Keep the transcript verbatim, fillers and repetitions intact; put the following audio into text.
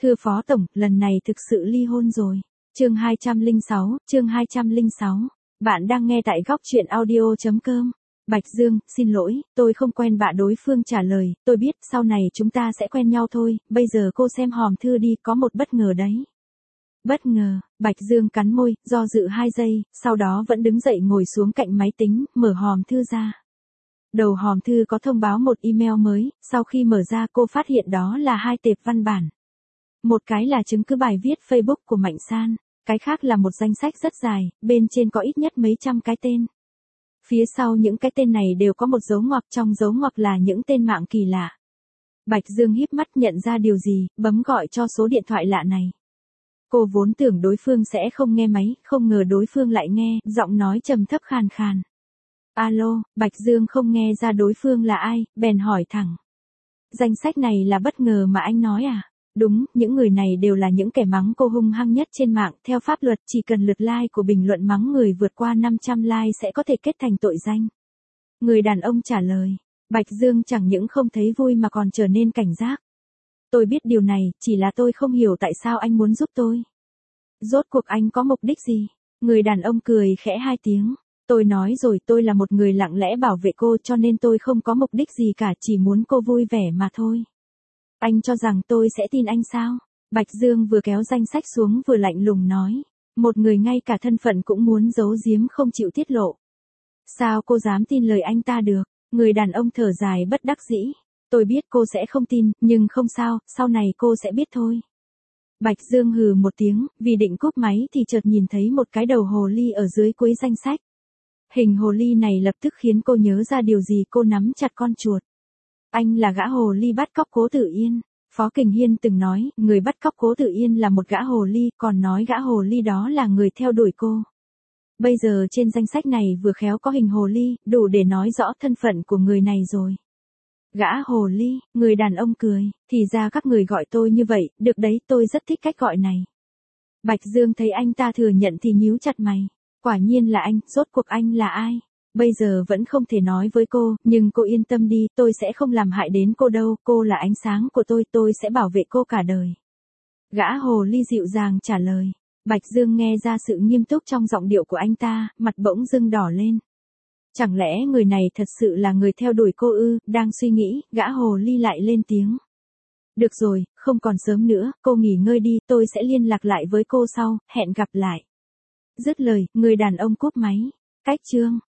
Thưa Phó Tổng, lần này thực sự ly hôn rồi. Chương hai trăm lẻ sáu, chương hai trăm lẻ sáu. Bạn đang nghe tại góc truyện audio chấm com. Bạch Dương, xin lỗi, tôi không quen bạn. Đối phương trả lời, tôi biết, sau này chúng ta sẽ quen nhau thôi, bây giờ cô xem hòm thư đi, có một bất ngờ đấy. Bất ngờ, Bạch Dương cắn môi, do dự hai giây, sau đó vẫn đứng dậy ngồi xuống cạnh máy tính, mở hòm thư ra. Đầu hòm thư có thông báo một email mới, sau khi mở ra cô phát hiện đó là hai tệp văn bản. Một cái là chứng cứ bài viết Facebook của Mạnh San, cái khác là một danh sách rất dài, bên trên có ít nhất mấy trăm cái tên. Phía sau những cái tên này đều có một dấu ngoặc, trong dấu ngoặc là những tên mạng kỳ lạ. Bạch Dương híp mắt nhận ra điều gì, bấm gọi cho số điện thoại lạ này. Cô vốn tưởng đối phương sẽ không nghe máy, không ngờ đối phương lại nghe, giọng nói trầm thấp khàn khàn. Alo, Bạch Dương không nghe ra đối phương là ai, bèn hỏi thẳng. Danh sách này là bất ngờ mà anh nói à? Đúng, những người này đều là những kẻ mắng cô hung hăng nhất trên mạng, theo pháp luật chỉ cần lượt like của bình luận mắng người vượt qua năm trăm like sẽ có thể kết thành tội danh. Người đàn ông trả lời, Bạch Dương chẳng những không thấy vui mà còn trở nên cảnh giác. Tôi biết điều này, chỉ là tôi không hiểu tại sao anh muốn giúp tôi. Rốt cuộc anh có mục đích gì? Người đàn ông cười khẽ hai tiếng. Tôi nói rồi, tôi là một người lặng lẽ bảo vệ cô, cho nên tôi không có mục đích gì cả, chỉ muốn cô vui vẻ mà thôi. Anh cho rằng tôi sẽ tin anh sao? Bạch Dương vừa kéo danh sách xuống vừa lạnh lùng nói. Một người ngay cả thân phận cũng muốn giấu giếm không chịu tiết lộ. Sao cô dám tin lời anh ta được? Người đàn ông thở dài bất đắc dĩ. Tôi biết cô sẽ không tin, nhưng không sao, sau này cô sẽ biết thôi. Bạch Dương hừ một tiếng, vì định cúp máy thì chợt nhìn thấy một cái đầu hồ ly ở dưới cuối danh sách. Hình hồ ly này lập tức khiến cô nhớ ra điều gì, cô nắm chặt con chuột. Anh là gã hồ ly bắt cóc Cố Tử Yên. Phó Kình Hiên từng nói, người bắt cóc Cố Tử Yên là một gã hồ ly, còn nói gã hồ ly đó là người theo đuổi cô. Bây giờ trên danh sách này vừa khéo có hình hồ ly, đủ để nói rõ thân phận của người này rồi. Gã hồ ly, người đàn ông cười, thì ra các người gọi tôi như vậy, được đấy, tôi rất thích cách gọi này. Bạch Dương thấy anh ta thừa nhận thì nhíu chặt mày. Quả nhiên là anh, rốt cuộc anh là ai? Bây giờ vẫn không thể nói với cô, nhưng cô yên tâm đi, tôi sẽ không làm hại đến cô đâu, cô là ánh sáng của tôi, tôi sẽ bảo vệ cô cả đời. Gã hồ ly dịu dàng trả lời. Bạch Dương nghe ra sự nghiêm túc trong giọng điệu của anh ta, mặt bỗng dưng đỏ lên. Chẳng lẽ người này thật sự là người theo đuổi cô ư? Đang suy nghĩ, gã hồ ly lại lên tiếng. Được rồi, không còn sớm nữa, cô nghỉ ngơi đi, tôi sẽ liên lạc lại với cô sau, hẹn gặp lại. Dứt lời, người đàn ông cúp máy. Cách chương